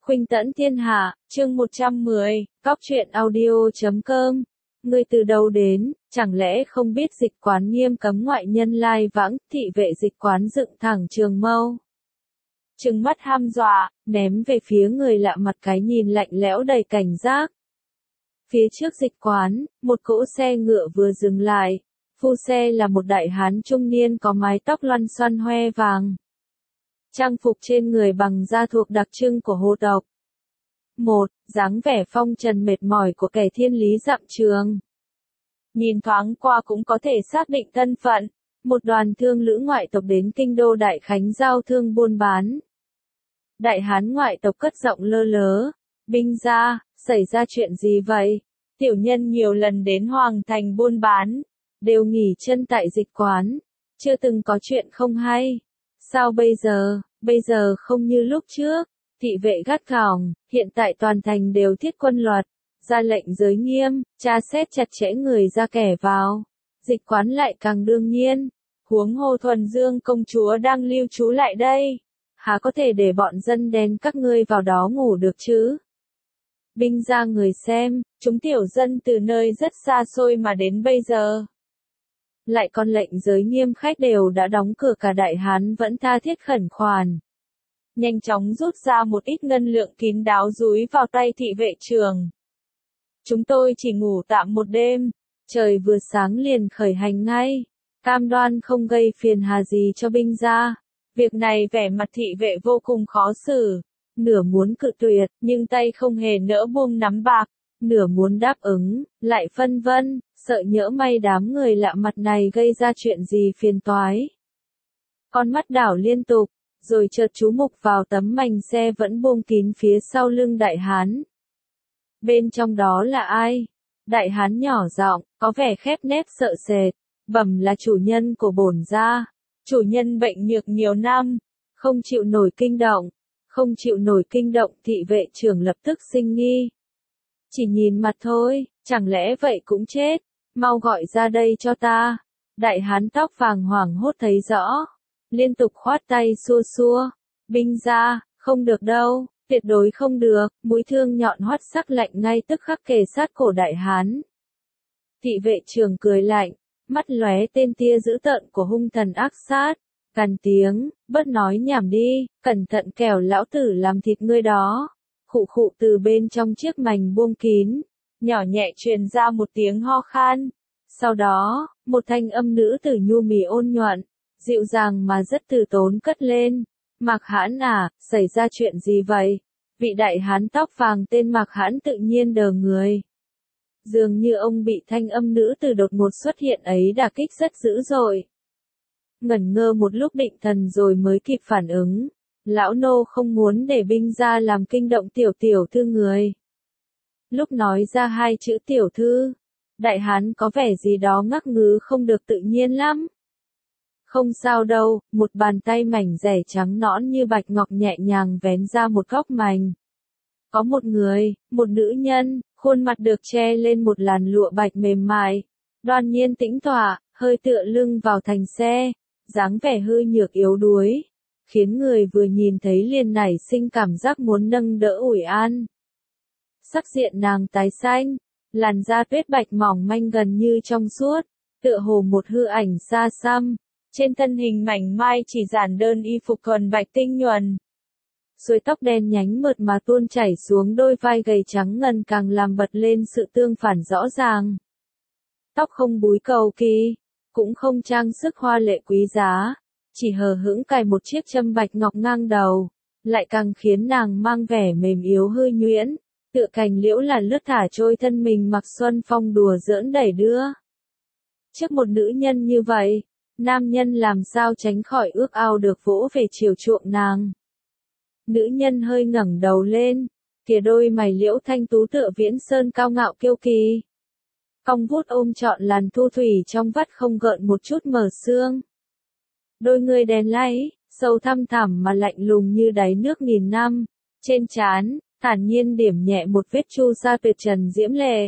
Khuynh Tẫn Thiên Hạ, chương 110, Cóc truyện audio.com. Ngươi từ đâu đến, chẳng lẽ không biết dịch quán nghiêm cấm ngoại nhân lai vãng, thị vệ dịch quán dựng thẳng trường mâu. Trừng mắt ham dọa, ném về phía người lạ mặt cái nhìn lạnh lẽo đầy cảnh giác. Phía trước dịch quán, một cỗ xe ngựa vừa dừng lại. Phu xe là một đại hán trung niên có mái tóc loăn xoăn hoe vàng. Trang phục trên người bằng da thuộc đặc trưng của hồ tộc. Dáng vẻ phong trần mệt mỏi của kẻ thiên lý dặm trường. Nhìn thoáng qua cũng có thể xác định thân phận, một đoàn thương lữ ngoại tộc đến kinh đô Đại Khánh giao thương buôn bán. Đại hán ngoại tộc cất giọng lơ lớ, binh gia, xảy ra chuyện gì vậy? Tiểu nhân nhiều lần đến Hoàng Thành buôn bán, đều nghỉ chân tại dịch quán, chưa từng có chuyện không hay. Sao bây giờ không như lúc trước, thị vệ gắt gỏng, hiện tại toàn thành đều thiết quân luật, ra lệnh giới nghiêm, tra xét chặt chẽ người ra kẻ vào. Dịch quán lại càng đương nhiên, huống hồ Thuần Dương công chúa đang lưu trú lại đây, há có thể để bọn dân đen các ngươi vào đó ngủ được chứ? Binh ra người xem, chúng tiểu dân từ nơi rất xa xôi mà đến bây giờ. Lại còn lệnh giới nghiêm khách đều đã đóng cửa, cả đại hán vẫn tha thiết khẩn khoản. Nhanh chóng rút ra một ít ngân lượng kín đáo dúi vào tay thị vệ trường. Chúng tôi chỉ ngủ tạm một đêm, trời vừa sáng liền khởi hành ngay, cam đoan không gây phiền hà gì cho binh gia. Việc này vẻ mặt thị vệ vô cùng khó xử, nửa muốn cự tuyệt, nhưng tay không hề nỡ buông nắm bạc, nửa muốn đáp ứng, lại phân vân, sợ nhỡ may đám người lạ mặt này gây ra chuyện gì phiền toái. Con mắt đảo liên tục, rồi chợt chú mục vào tấm mành xe vẫn buông kín phía sau lưng đại hán. Bên trong đó là ai? Đại hán nhỏ giọng, có vẻ khép nép sợ sệt, bẩm là chủ nhân của bổn gia. Chủ nhân bệnh nhược nhiều năm, không chịu nổi kinh động, thị vệ trưởng lập tức sinh nghi. Chỉ nhìn mặt thôi, chẳng lẽ vậy cũng chết, mau gọi ra đây cho ta. Đại hán tóc vàng hoảng hốt thấy rõ, liên tục khoát tay xua xua. Binh gia, không được đâu, tuyệt đối không được, mũi thương nhọn hoắt sắc lạnh ngay tức khắc kề sát cổ đại hán. Thị vệ trưởng cười lạnh, mắt lóe tên tia dữ tợn của hung thần ác sát, gằn tiếng, bớt nói nhảm đi, cẩn thận kẻo lão tử làm thịt ngươi đó. Khụ khụ, từ bên trong chiếc mành buông kín, nhỏ nhẹ truyền ra một tiếng ho khan. Sau đó, một thanh âm nữ tử nhu mì ôn nhuận, dịu dàng mà rất từ tốn cất lên. Mạc Hãn à, xảy ra chuyện gì vậy? Vị đại hán tóc vàng tên Mạc Hãn tự nhiên đờ người. Dường như ông bị thanh âm nữ tử đột ngột xuất hiện ấy đả kích rất dữ dội. Ngẩn ngơ một lúc định thần rồi mới kịp phản ứng. Lão nô không muốn để binh gia làm kinh động tiểu thư người. Lúc nói ra hai chữ tiểu thư, đại hán có vẻ gì đó ngắc ngứ không được tự nhiên lắm. Không sao đâu, một bàn tay mảnh rẻ trắng nõn như bạch ngọc nhẹ nhàng vén ra một góc mành. Có một nữ nhân, khuôn mặt được che lên một làn lụa bạch mềm mại, đoan nhiên tĩnh tọa, hơi tựa lưng vào thành xe, dáng vẻ hư nhược yếu đuối, khiến người vừa nhìn thấy liền nảy sinh cảm giác muốn nâng đỡ ủi an. Sắc diện nàng tái xanh, làn da tuyết bạch mỏng manh gần như trong suốt, tựa hồ một hư ảnh xa xăm, trên thân hình mảnh mai chỉ giản đơn y phục thuần bạch tinh nhuần. Suối tóc đen nhánh mượt mà tuôn chảy xuống đôi vai gầy trắng ngần càng làm bật lên sự tương phản rõ ràng. Tóc không búi cầu kỳ, cũng không trang sức hoa lệ quý giá, chỉ hờ hững cài một chiếc châm bạch ngọc ngang đầu, lại càng khiến nàng mang vẻ mềm yếu hư nhuyễn, tựa cành liễu là lướt thả trôi thân mình mặc xuân phong đùa giỡn đẩy đưa. Trước một nữ nhân như vậy, nam nhân làm sao tránh khỏi ước ao được vỗ về chiều chuộng nàng. Nữ nhân hơi ngẩng đầu lên, kìa đôi mày liễu thanh tú tựa viễn sơn cao ngạo kiêu kỳ. Cong vuốt ôm trọn làn thu thủy trong vắt không gợn một chút mờ sương. Đôi người đèn láy, sâu thăm thẳm mà lạnh lùng như đáy nước nghìn năm, trên trán, thản nhiên điểm nhẹ một vết chu sa tuyệt trần diễm lệ.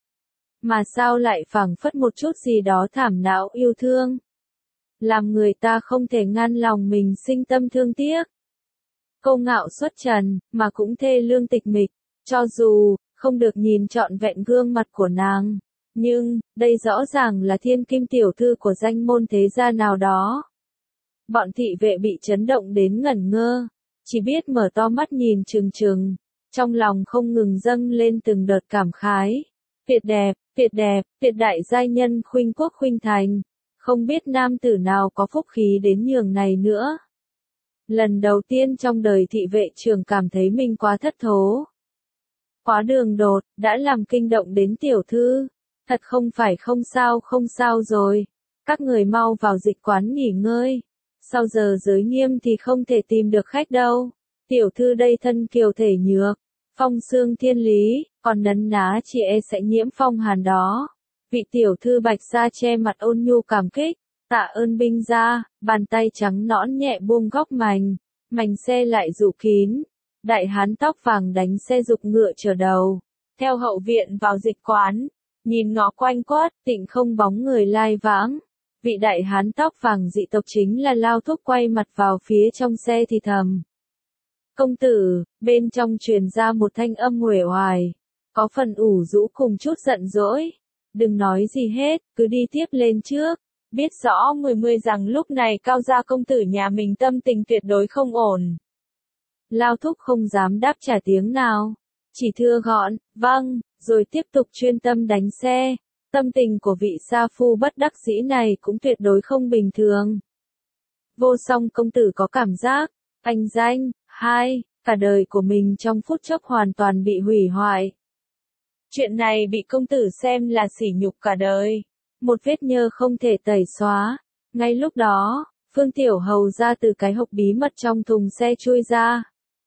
Mà sao lại phảng phất một chút gì đó thảm não yêu thương, làm người ta không thể ngăn lòng mình sinh tâm thương tiếc. Câu ngạo xuất trần, mà cũng thê lương tịch mịch, cho dù không được nhìn trọn vẹn gương mặt của nàng, nhưng đây rõ ràng là thiên kim tiểu thư của danh môn thế gia nào đó. Bọn thị vệ bị chấn động đến ngẩn ngơ, chỉ biết mở to mắt nhìn trừng trừng, trong lòng không ngừng dâng lên từng đợt cảm khái. Tuyệt đẹp, tuyệt đại giai nhân khuynh quốc khuynh thành, không biết nam tử nào có phúc khí đến nhường này nữa. Lần đầu tiên trong đời thị vệ trưởng cảm thấy mình quá thất thố. Quá đường đột, đã làm kinh động đến tiểu thư. Thật không phải không sao rồi. Các người mau vào dịch quán nghỉ ngơi. Sau giờ giới nghiêm thì không thể tìm được khách đâu. Tiểu thư đây thân kiều thể nhược, phong xương thiên lý, còn nấn ná chị e sẽ nhiễm phong hàn đó. Vị tiểu thư bạch sa che mặt ôn nhu cảm kích, tạ ơn binh gia, bàn tay trắng nõn nhẹ buông góc mành xe lại dụ kín. Đại hán tóc vàng đánh xe dục ngựa chở đầu, theo hậu viện vào dịch quán, nhìn ngó quanh quất, tịnh không bóng người lai vãng. Vị đại hán tóc vàng dị tộc chính là Lao Thúc quay mặt vào phía trong xe thì thầm. Công tử, bên trong truyền ra một thanh âm uể oải, có phần ủ rũ cùng chút giận dỗi. Đừng nói gì hết, cứ đi tiếp lên trước. Biết rõ mười rằng lúc này Cao gia công tử nhà mình tâm tình tuyệt đối không ổn. Lao Thúc không dám đáp trả tiếng nào, chỉ thưa gọn, vâng, rồi tiếp tục chuyên tâm đánh xe. Tâm tình của vị sa phu bất đắc dĩ này cũng tuyệt đối không bình thường. Vô Song công tử có cảm giác, anh danh, cả đời của mình trong phút chốc hoàn toàn bị hủy hoại. Chuyện này bị công tử xem là sỉ nhục cả đời, một vết nhơ không thể tẩy xóa. Ngay lúc đó, Phương Tiểu Hầu ra từ cái hộc bí mật trong thùng xe chui ra.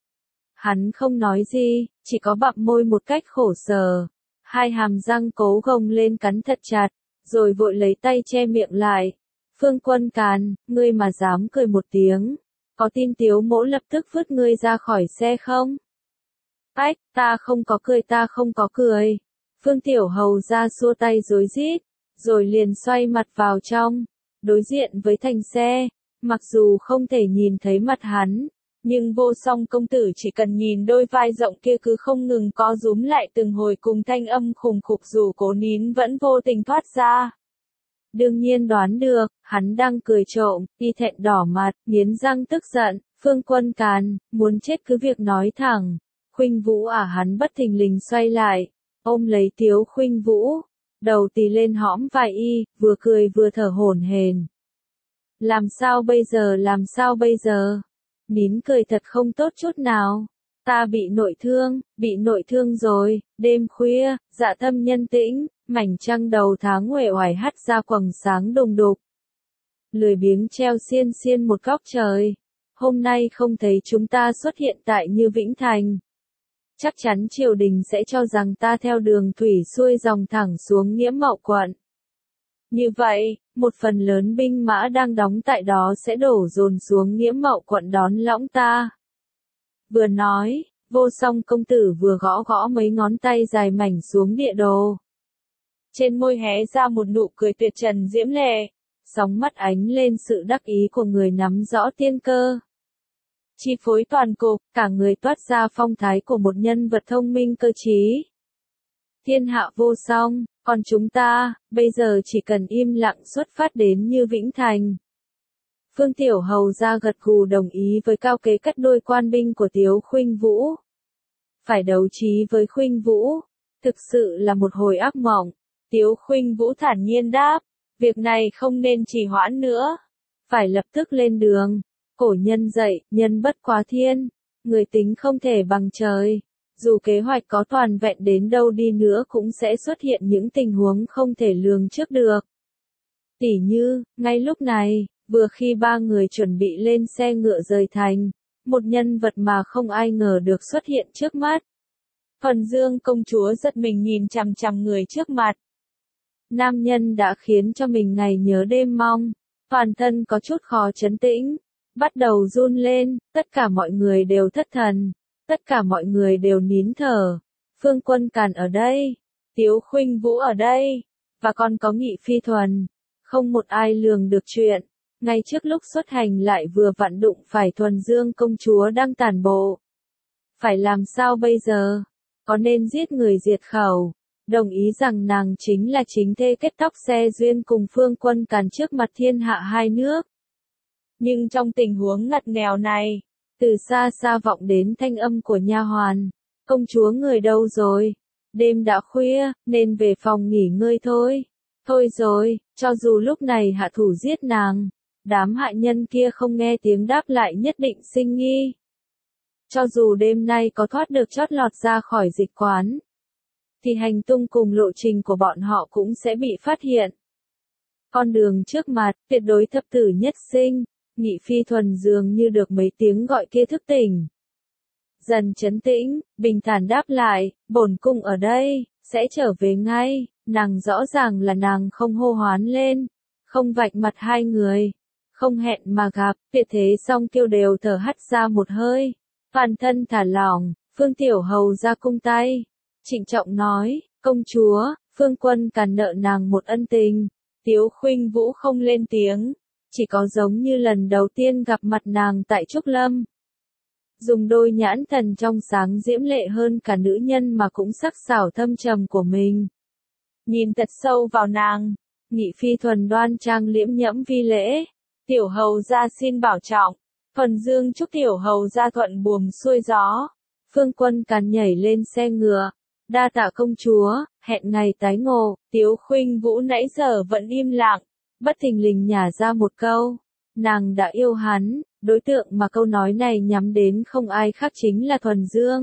Hắn không nói gì, chỉ có bặm môi một cách khổ sở. Hai hàm răng cố gồng lên cắn thật chặt, rồi vội lấy tay che miệng lại. Phương Quân Càn, ngươi mà dám cười một tiếng, có tin Tiếu mỗ lập tức vứt ngươi ra khỏi xe không? Ách, ta không có cười. Phương Tiểu Hầu ra xua tay rối rít, rồi liền xoay mặt vào trong, đối diện với thành xe. Mặc dù không thể nhìn thấy mặt hắn, nhưng Vô Song công tử chỉ cần nhìn đôi vai rộng kia cứ không ngừng co rúm lại từng hồi cùng thanh âm khùng khục dù cố nín vẫn vô tình thoát ra. Đương nhiên đoán được, hắn đang cười trộm, y thẹn đỏ mặt, nghiến răng tức giận. Phương Quân Càn, muốn chết cứ việc nói thẳng. Khuynh Vũ hắn bất thình lình xoay lại, ôm lấy Tiếu Khuynh Vũ, đầu tì lên hõm vai y, vừa cười vừa thở hổn hển. Làm sao bây giờ? Nín cười thật không tốt chút nào. Ta bị nội thương rồi. Đêm khuya, dạ thâm nhân tĩnh, mảnh trăng đầu tháng uể oải hắt ra quầng sáng đùng đục. Lười biếng treo xiên một góc trời. Hôm nay không thấy chúng ta xuất hiện tại Như Vĩnh Thành. Chắc chắn triều đình sẽ cho rằng ta theo đường thủy xuôi dòng thẳng xuống Nghĩa Mậu quận. Như vậy, một phần lớn binh mã đang đóng tại đó sẽ đổ dồn xuống Nghĩa Mậu quận đón lõng ta. Vừa nói, Vô Song công tử vừa gõ mấy ngón tay dài mảnh xuống địa đồ. Trên môi hé ra một nụ cười tuyệt trần diễm lệ, sóng mắt ánh lên sự đắc ý của người nắm rõ tiên cơ. Chi phối toàn cục, cả người toát ra phong thái của một nhân vật thông minh cơ trí. Thiên hạ vô song, còn chúng ta, bây giờ chỉ cần im lặng xuất phát đến Như Vĩnh Thành. Phương Tiểu Hầu ra gật gù đồng ý với cao kế cắt đôi quan binh của Tiếu Khuynh Vũ. Phải đấu trí với Khuynh Vũ, thực sự là một hồi ác mộng. Tiếu Khuynh Vũ thản nhiên đáp, việc này không nên trì hoãn nữa. Phải lập tức lên đường. Cổ nhân dạy, nhân bất quá thiên, người tính không thể bằng trời. Dù kế hoạch có toàn vẹn đến đâu đi nữa cũng sẽ xuất hiện những tình huống không thể lường trước được. Tỉ như, ngay lúc này, vừa khi ba người chuẩn bị lên xe ngựa rời thành, một nhân vật mà không ai ngờ được xuất hiện trước mắt. Phần Dương công chúa giật mình nhìn chằm chằm người trước mặt. Nam nhân đã khiến cho mình ngày nhớ đêm mong, toàn thân có chút khó trấn tĩnh, bắt đầu run lên, tất cả mọi người đều thất thần, tất cả mọi người đều nín thở. Phương Quân Càn ở đây, Tiếu Khuynh Vũ ở đây, và còn có Nghị Phi Thuần, không một ai lường được chuyện. Ngay trước lúc xuất hành lại vừa vặn đụng phải Thuần Dương công chúa đang tản bộ. Phải làm sao bây giờ? Có nên giết người diệt khẩu, đồng ý rằng nàng chính là chính thê kết tóc xe duyên cùng Phương Quân Càn trước mặt thiên hạ hai nước. Nhưng trong tình huống ngặt nghèo này, từ xa xa vọng đến thanh âm của nha hoàn, công chúa người đâu rồi? Đêm đã khuya, nên về phòng nghỉ ngơi thôi. Thôi rồi, cho dù lúc này hạ thủ giết nàng, đám hạ nhân kia không nghe tiếng đáp lại nhất định sinh nghi. Cho dù đêm nay có thoát được chót lọt ra khỏi dịch quán, thì hành tung cùng lộ trình của bọn họ cũng sẽ bị phát hiện. Con đường trước mặt, tuyệt đối thập tử nhất sinh, Nhị Phi Thuần dường như được mấy tiếng gọi kia thức tỉnh. Dần trấn tĩnh, bình thản đáp lại, bổn cung ở đây, sẽ trở về ngay, nàng rõ ràng là nàng không hô hoán lên, không vạch mặt hai người, không hẹn mà gặp, tuyệt thế song kiêu đều thở hắt ra một hơi, toàn thân thả lỏng, Phương Tiểu Hầu ra cung tay, trịnh trọng nói, công chúa, Phương Quân Càn nợ nàng một ân tình. Tiếu Khuynh Vũ không lên tiếng, chỉ có giống như lần đầu tiên gặp mặt nàng tại Trúc Lâm. Dùng đôi nhãn thần trong sáng diễm lệ hơn cả nữ nhân mà cũng sắc sảo thâm trầm của mình. Nhìn thật sâu vào nàng, Nhị Phi Thuần đoan trang liễm nhẫm vi lễ, Tiểu Hầu ra xin bảo trọng, Thuần Dương chúc Tiểu Hầu ra thuận buồm xuôi gió. Phương Quân Càn nhảy lên xe ngựa, đa tạ công chúa, hẹn ngày tái ngộ. Tiếu Khuynh Vũ nãy giờ vẫn im lặng, bất thình lình nhả ra một câu, nàng đã yêu hắn, đối tượng mà câu nói này nhắm đến không ai khác chính là Thuần Dương.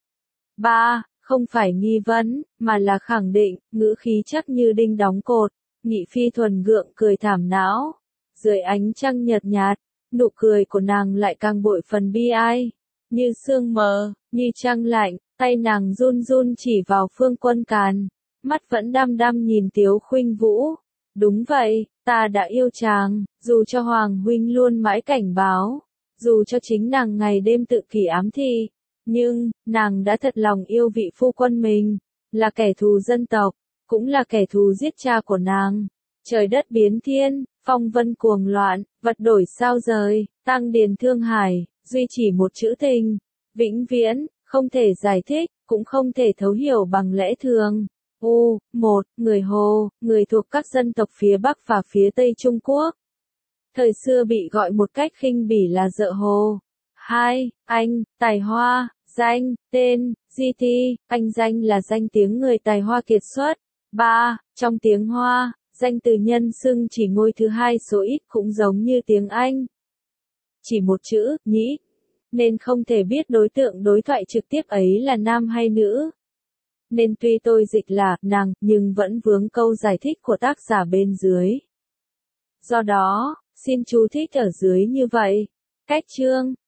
Không phải nghi vấn, mà là khẳng định, ngữ khí chắc như đinh đóng cột. Nhị Phi Thuần gượng cười thảm não, dưới ánh trăng nhợt nhạt, nụ cười của nàng lại càng bội phần bi ai, như sương mờ, như trăng lạnh, tay nàng run run chỉ vào Phương Quân Càn, mắt vẫn đăm đăm nhìn Tiếu Khuynh Vũ. Đúng vậy, ta đã yêu chàng, dù cho Hoàng huynh luôn mãi cảnh báo, dù cho chính nàng ngày đêm tự kỷ ám thị, nhưng, nàng đã thật lòng yêu vị phu quân mình, là kẻ thù dân tộc, cũng là kẻ thù giết cha của nàng. Trời đất biến thiên, phong vân cuồng loạn, vật đổi sao rời, tăng điền thương hải, duy chỉ một chữ tình, vĩnh viễn, không thể giải thích, cũng không thể thấu hiểu bằng lẽ thường. Người Hồ, người thuộc các dân tộc phía Bắc và phía Tây Trung Quốc. Thời xưa bị gọi một cách khinh bỉ là dợ Hồ. 2. Anh, tài hoa, danh, tên, di thi, anh danh là danh tiếng người tài hoa kiệt xuất. 3. Trong tiếng Hoa, danh từ nhân xưng chỉ ngôi thứ hai số ít cũng giống như tiếng Anh. Chỉ một chữ, nhĩ, nên không thể biết đối tượng đối thoại trực tiếp ấy là nam hay nữ. Nên tuy tôi dịch là nàng, nhưng vẫn vướng câu giải thích của tác giả bên dưới. Do đó, xin chú thích ở dưới như vậy. Cách chương